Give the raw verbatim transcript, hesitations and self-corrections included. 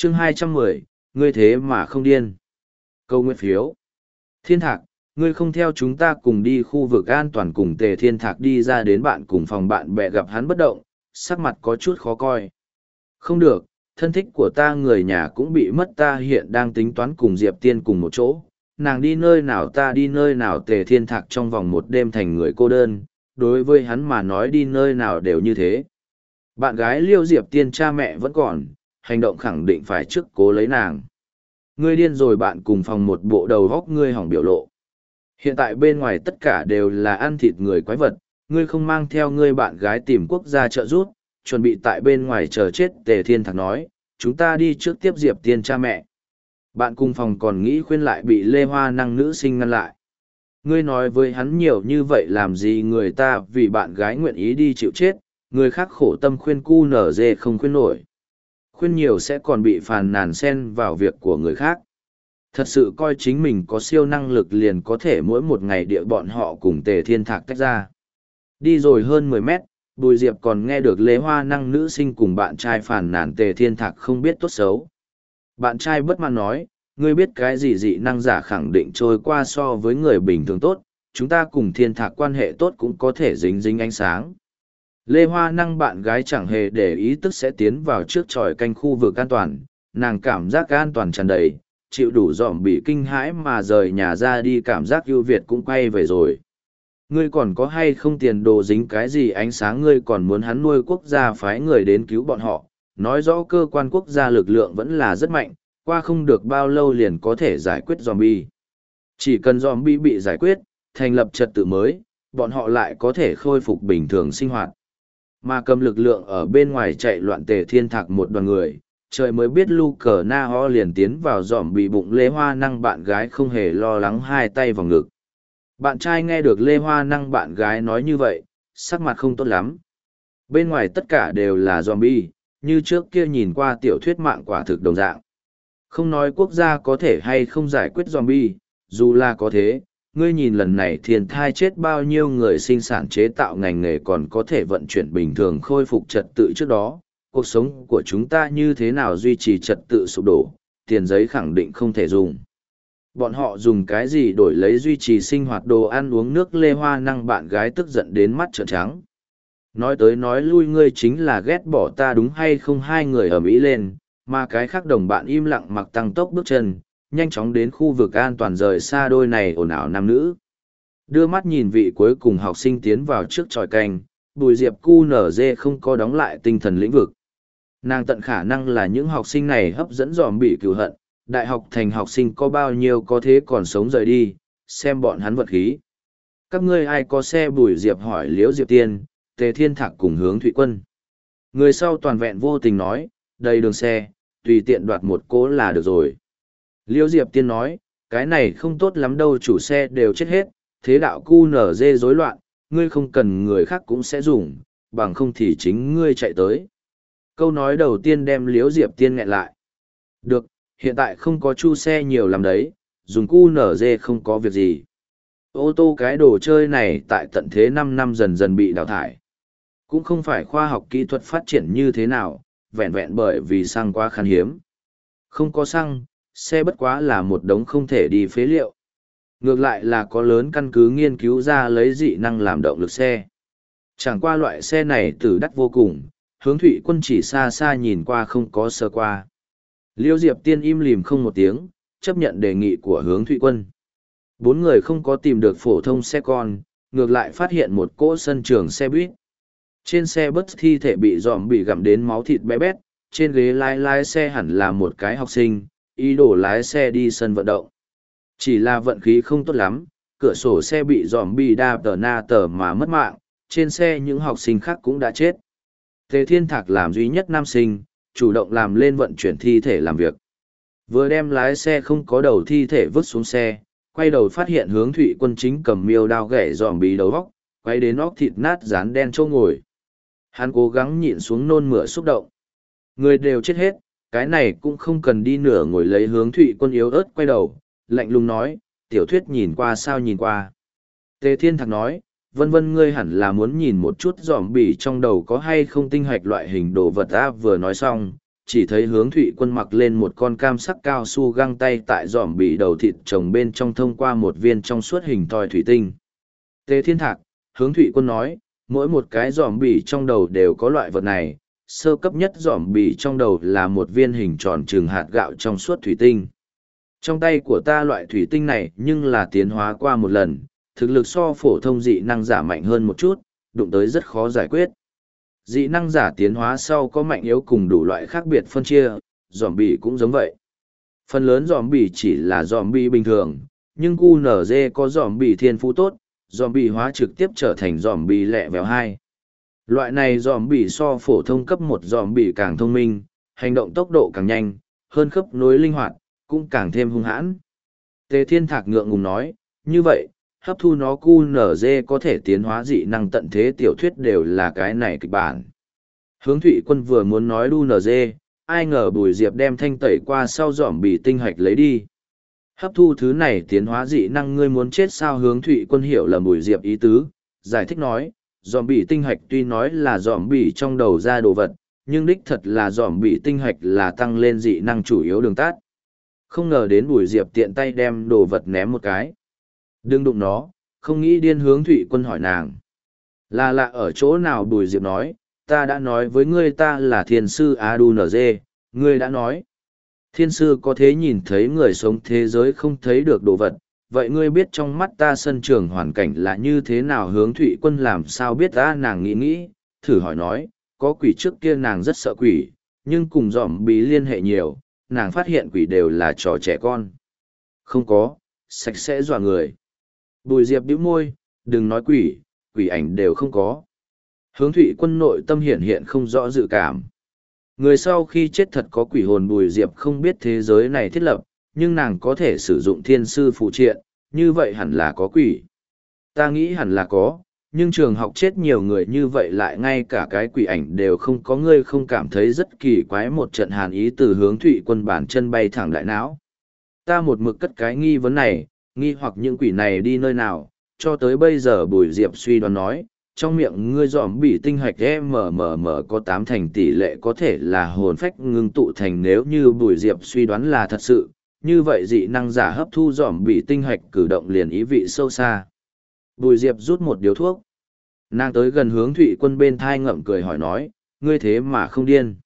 chương hai trăm mười, ngươi thế mà không điên. Câu nguyện phiếu. Thiên Thạc, ngươi không theo chúng ta cùng đi khu vực an toàn cùng Tề Thiên Thạc đi ra đến bạn cùng phòng bạn bè gặp hắn bất động, sắc mặt có chút khó coi. Không được, thân thích của ta người nhà cũng bị mất, ta hiện đang tính toán cùng Diệp Tiên cùng một chỗ. Nàng đi nơi nào ta đi nơi nào. Tề Thiên Thạc trong vòng một đêm thành người cô đơn, đối với hắn mà nói đi nơi nào đều như thế. Bạn gái Liêu Diệp Tiên cha mẹ vẫn còn, hành động khẳng định phải trước cố lấy nàng. Ngươi điên rồi. Bạn cùng phòng một bộ đầu góc ngươi hỏng biểu lộ. Hiện tại bên ngoài tất cả đều là ăn thịt người quái vật, ngươi không mang theo ngươi bạn gái tìm quốc gia trợ giúp, chuẩn bị tại bên ngoài chờ chết. Tề Thiên Thạc nói, chúng ta đi trước tiếp Diệp Tiên cha mẹ. Bạn cùng phòng còn nghĩ khuyên lại bị Lê Hoa Năng nữ sinh ngăn lại. Ngươi nói với hắn nhiều như vậy làm gì, người ta vì bạn gái nguyện ý đi chịu chết, người khác khổ tâm khuyên cu nở dê không khuyên nổi. Khuyên nhiều sẽ còn bị phàn nàn xen vào việc của người khác. Thật sự coi chính mình có siêu năng lực liền có thể mỗi một ngày địa bọn họ cùng Tề Thiên Thạc tách ra. Đi rồi hơn mười mét, Bùi Diệp còn nghe được Lê Hoa Năng nữ sinh cùng bạn trai phàn nàn Tề Thiên Thạc không biết tốt xấu. Bạn trai bất mãn nói, ngươi biết cái gì dị năng giả khẳng định trôi qua so với người bình thường tốt, chúng ta cùng Thiên Thạc quan hệ tốt cũng có thể dính dính ánh sáng. Lê Hoa Năng bạn gái chẳng hề để ý tức sẽ tiến vào trước tròi canh khu vực an toàn, nàng cảm giác an toàn tràn đầy, chịu đủ dòm bị kinh hãi mà rời nhà ra đi, cảm giác ưu việt cũng quay về rồi. Ngươi còn có hay không tiền đồ dính cái gì ánh sáng, ngươi còn muốn hắn nuôi quốc gia phái người đến cứu bọn họ, nói rõ cơ quan quốc gia lực lượng vẫn là rất mạnh, qua không được bao lâu liền có thể giải quyết zombie. Chỉ cần zombie bị giải quyết, thành lập trật tự mới, bọn họ lại có thể khôi phục bình thường sinh hoạt. Mà cầm lực lượng ở bên ngoài chạy loạn Tề Thiên Thạc một đoàn người, trời mới biết lu cờ na ho liền tiến vào dòm bị bụng Lê Hoa Năng bạn gái không hề lo lắng hai tay vào ngực. Bạn trai nghe được Lê Hoa Năng bạn gái nói như vậy, sắc mặt không tốt lắm. Bên ngoài tất cả đều là zombie, như trước kia nhìn qua tiểu thuyết mạng quả thực đồng dạng. Không nói quốc gia có thể hay không giải quyết zombie, dù là có thế, ngươi nhìn lần này thiên thai chết bao nhiêu người sinh sản chế tạo ngành nghề còn có thể vận chuyển bình thường khôi phục trật tự trước đó. Cuộc sống của chúng ta như thế nào duy trì trật tự sụp đổ, tiền giấy khẳng định không thể dùng. Bọn họ dùng cái gì đổi lấy duy trì sinh hoạt đồ ăn uống nước. Lê Hoa Năng bạn gái tức giận đến mắt trợn trắng. Nói tới nói lui ngươi chính là ghét bỏ ta đúng hay không, hai người ầm ĩ lên, mà cái khác đồng bạn im lặng mặc tăng tốc bước chân, nhanh chóng đến khu vực an toàn rời xa đôi này ồn ào nam nữ. Đưa mắt nhìn vị cuối cùng học sinh tiến vào trước tròi canh, Bùi Diệp cu nở dê không có đóng lại tinh thần lĩnh vực. Nàng tận khả năng là những học sinh này hấp dẫn dòm bị cừu hận, đại học thành học sinh có bao nhiêu có thế còn sống rời đi, xem bọn hắn vật khí. Các ngươi ai có xe? Bùi Diệp hỏi Liễu Diệp Tiên, Tề Thiên Thạc cùng Hướng Thụy Quân. Người sau toàn vẹn vô tình nói, đầy đường xe, tùy tiện đoạt một cố là được rồi. Liễu Diệp Tiên nói, cái này không tốt lắm đâu, chủ xe đều chết hết, thế đạo cu nở dê rối loạn, ngươi không cần người khác cũng sẽ dùng, bằng không thì chính ngươi chạy tới. Câu nói đầu tiên đem Liễu Diệp Tiên nghẹn lại. Được, hiện tại không có chu xe nhiều lắm đấy, dùng cu nở dê không có việc gì. Ô tô cái đồ chơi này tại tận thế năm năm dần dần bị đào thải. Cũng không phải khoa học kỹ thuật phát triển như thế nào, vẹn vẹn bởi vì xăng quá khan hiếm. Không có xăng, xe bất quá là một đống không thể đi phế liệu. Ngược lại là có lớn căn cứ nghiên cứu ra lấy dị năng làm động lực xe. Chẳng qua loại xe này tử đắt vô cùng, Hướng Thụy Quân chỉ xa xa nhìn qua không có sơ qua. Liêu Diệp Tiên im lìm không một tiếng, chấp nhận đề nghị của Hướng Thụy Quân. Bốn người không có tìm được phổ thông xe con, ngược lại phát hiện một cỗ sân trường xe buýt. Trên xe bất thi thể bị dòm bị gặm đến máu thịt bé bét, trên ghế lái lái xe hẳn là một cái học sinh, ý đồ lái xe đi sân vận động. Chỉ là vận khí không tốt lắm, cửa sổ xe bị dòm bị đa tờ na tờ mà mất mạng, trên xe những học sinh khác cũng đã chết. Tề Thiên Thạc làm duy nhất nam sinh, chủ động làm lên vận chuyển thi thể làm việc. Vừa đem lái xe không có đầu thi thể vứt xuống xe, quay đầu phát hiện Hướng Thụy Quân chính cầm miêu đao ghẻ dòm bị đầu góc, quay đến óc thịt nát dán đen chỗ ngồi. Hắn cố gắng nhịn xuống nôn mửa xúc động. Người đều chết hết, cái này cũng không cần đi nửa ngồi lấy. Hướng Thụy Quân yếu ớt quay đầu, lạnh lùng nói, tiểu thuyết nhìn qua sao nhìn qua. Tề Thiên Thạc nói, vân vân ngươi hẳn là muốn nhìn một chút dòm bỉ trong đầu có hay không tinh hoạch loại hình đồ vật. Ta vừa nói xong, chỉ thấy hướng thụy quân mặc lên một con cam sắc cao su găng tay tại dòm bị đầu thịt trồng bên trong thông qua một viên trong suốt hình thoi thủy tinh. Tề Thiên Thạc, hướng thụy quân nói, mỗi một cái dòm bỉ trong đầu đều có loại vật này, sơ cấp nhất dòm bỉ trong đầu là một viên hình tròn trừng hạt gạo trong suốt thủy tinh. Trong tay của ta loại thủy tinh này nhưng là tiến hóa qua một lần, thực lực so phổ thông dị năng giả mạnh hơn một chút, đụng tới rất khó giải quyết. Dị năng giả tiến hóa sau có mạnh yếu cùng đủ loại khác biệt phân chia, dòm bỉ cũng giống vậy. Phần lớn dòm bỉ chỉ là dòm bỉ bình thường, nhưng cu nở dê có dòm bỉ thiên phú tốt, dòm bỉ hóa trực tiếp trở thành dòm bỉ lẹ vèo hai. Loại này dòm bỉ so phổ thông cấp một dòm bỉ càng thông minh, hành động tốc độ càng nhanh, hơn khớp nối linh hoạt, cũng càng thêm hung hãn. Tề Thiên Thạc ngượng ngùng nói, như vậy, hấp thu nó cu nở dê có thể tiến hóa dị năng tận thế tiểu thuyết đều là cái này kịch bản. Hướng thụy quân vừa muốn nói đu nở dê, ai ngờ Bùi Diệp đem thanh tẩy qua sau dòm bỉ tinh hạch lấy đi. Hấp thu thứ này tiến hóa dị năng ngươi muốn chết sao? Hướng thụy quân hiểu là Bùi Diệp ý tứ, giải thích nói, dòm bỉ tinh hạch tuy nói là dòm bỉ trong đầu ra đồ vật, nhưng đích thật là dòm bỉ tinh hạch là tăng lên dị năng chủ yếu đường tát. Không ngờ đến Bùi Diệp tiện tay đem đồ vật ném một cái. Đừng đụng nó, không nghĩ điên. Hướng thụy quân hỏi nàng. Là lạ ở chỗ nào? Bùi Diệp nói, ta đã nói với ngươi ta là thiên sư a đu nở dê, ngươi đã nói. Thiên sư có thế nhìn thấy người sống thế giới không thấy được đồ vật, vậy ngươi biết trong mắt ta sân trường hoàn cảnh là như thế nào? Hướng thụy quân làm sao biết ta? Nàng nghĩ nghĩ, thử hỏi nói, có quỷ trước kia nàng rất sợ quỷ, nhưng cùng dòm bí liên hệ nhiều, nàng phát hiện quỷ đều là trò trẻ con. Không có, sạch sẽ dọa người. Bùi Diệp bĩu môi, đừng nói quỷ, quỷ ảnh đều không có. Hướng thụy quân nội tâm hiện hiện không rõ dự cảm. Người sau khi chết thật có quỷ hồn. Bùi Diệp không biết thế giới này thiết lập, nhưng nàng có thể sử dụng thiên sư phụ triện, như vậy hẳn là có quỷ. Ta nghĩ hẳn là có, nhưng trường học chết nhiều người như vậy lại ngay cả cái quỷ ảnh đều không có. Ngươi không cảm thấy rất kỳ quái? Một trận hàn ý từ hướng thụy quân bản chân bay thẳng đại não. Ta một mực cất cái nghi vấn này, nghi hoặc những quỷ này đi nơi nào, cho tới bây giờ. Bùi Diệp suy đoán nói, trong miệng ngươi dòm bỉ tinh hạch mmm có tám thành tỷ lệ có thể là hồn phách ngưng tụ thành. Nếu như Bùi Diệp suy đoán là thật sự, như vậy dị năng giả hấp thu dòm bỉ tinh hạch cử động liền ý vị sâu xa. Bùi Diệp rút một điếu thuốc. Nàng tới gần hướng thụy quân bên thai ngậm cười hỏi nói, ngươi thế mà không điên.